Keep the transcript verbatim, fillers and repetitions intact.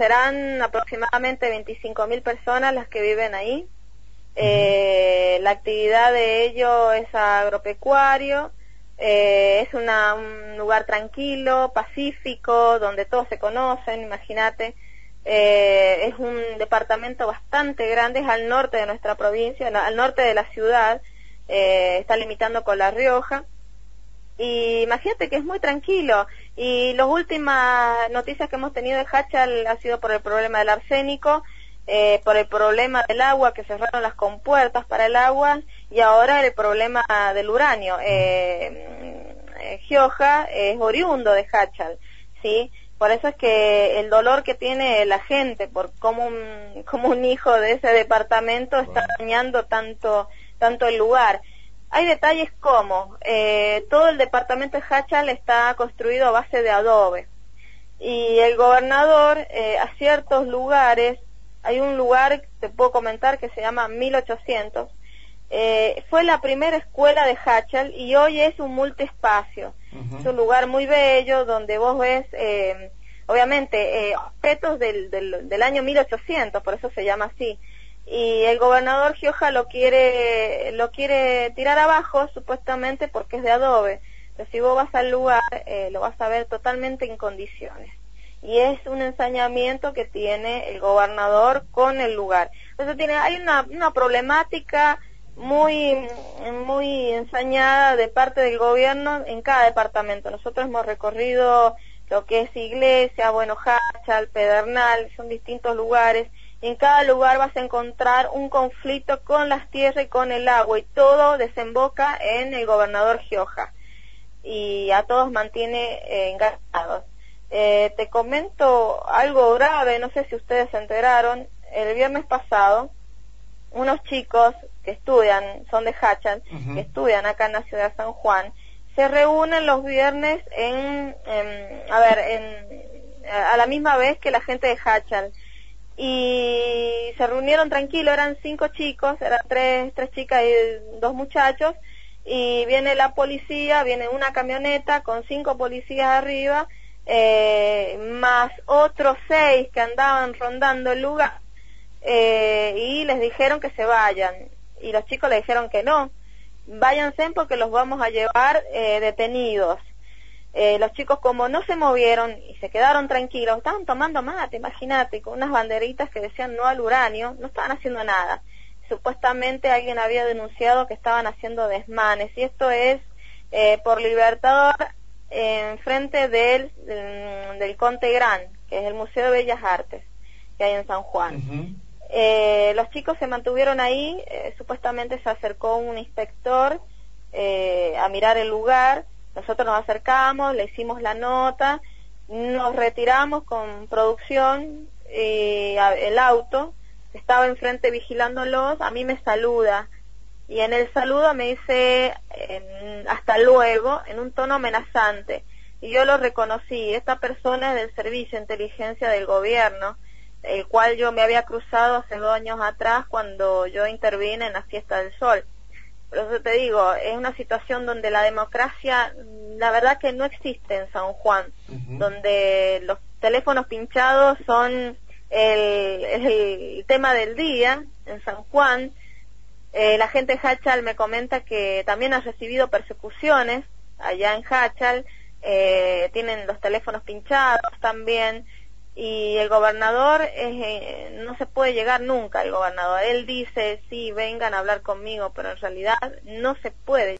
serán aproximadamente veinticinco mil personas las que viven ahí. Eh, la actividad de ellos es agropecuario, eh, es una, un lugar tranquilo, pacífico, donde todos se conocen, imagínate. Eh, es un departamento bastante grande, es al norte de nuestra provincia, al norte de la ciudad, eh, está limitando con La Rioja. Y imagínate que es muy tranquilo. Y las últimas noticias que hemos tenido de Jáchal ha sido por el problema del arsénico, eh, por el problema del agua, que cerraron las compuertas para el agua, y ahora el problema del uranio. Eh, eh, Gioja es oriundo de Jáchal, ¿sí? Por eso es que el dolor que tiene la gente por cómo un, cómo un hijo de ese departamento está dañando tanto, tanto el lugar. Hay detalles como, eh, todo el departamento de Jáchal está construido a base de adobe, y el gobernador, eh, a ciertos lugares, hay un lugar, te puedo comentar, que se llama mil ochocientos, eh, fue la primera escuela de Jáchal y hoy es un multiespacio. Uh-huh. Es un lugar muy bello donde vos ves, eh, obviamente, eh, objetos del, del, del año mil ochocientos, por eso se llama así. Y el gobernador Gioja lo quiere lo quiere tirar abajo, supuestamente porque es de adobe. Pero si vos vas al lugar, eh, lo vas a ver totalmente en condiciones. Y es un ensañamiento que tiene el gobernador con el lugar. Entonces tiene, hay una, una problemática muy muy ensañada de parte del gobierno en cada departamento. Nosotros hemos recorrido lo que es Iglesia, bueno, Jáchal, Pedernal, son distintos lugares. En cada lugar vas a encontrar un conflicto con las tierras y con el agua, y todo desemboca en el gobernador Gioja, y a todos mantiene eh, engañados. Eh, te comento algo grave, no sé si ustedes se enteraron, el viernes pasado, unos chicos que estudian, son de Jáchal, uh-huh. que estudian acá en la ciudad de San Juan, se reúnen los viernes en, en a ver, en, a la misma vez que la gente de Jáchal, y se reunieron tranquilos, eran cinco chicos, eran tres, tres chicas y dos muchachos, y viene la policía, viene una camioneta con cinco policías arriba, eh, más otros seis que andaban rondando el lugar, eh, y les dijeron que se vayan, y los chicos le dijeron que no, váyanse porque los vamos a llevar eh, detenidos. Eh, los chicos, como no se movieron y se quedaron tranquilos, estaban tomando mate, imagínate, con unas banderitas que decían no al uranio, no estaban haciendo nada. Supuestamente alguien había denunciado que estaban haciendo desmanes, y esto es eh, por Libertador, eh, enfrente del, del, del Conte Gran, que es el Museo de Bellas Artes que hay en San Juan. Uh-huh. Eh, los chicos se mantuvieron ahí, eh, supuestamente se acercó un inspector eh, a mirar el lugar. Nosotros nos acercamos, le hicimos la nota, nos retiramos con producción, y el auto estaba enfrente vigilándolos, a mí me saluda, y en el saludo me dice eh, hasta luego, en un tono amenazante, y yo lo reconocí. Esta persona es del Servicio de Inteligencia del Gobierno, el cual yo me había cruzado hace dos años atrás cuando yo intervine en la Fiesta del Sol. Por eso te digo, es una situación donde la democracia, la verdad que no existe en San Juan, uh-huh. donde los teléfonos pinchados son el, el tema del día en San Juan. Eh, la gente de Jáchal me comenta que también ha recibido persecuciones allá en Jáchal, eh, tienen los teléfonos pinchados también, y el gobernador es, eh, no se puede llegar nunca al gobernador. Él dice, sí, vengan a hablar conmigo, pero en realidad no se puede.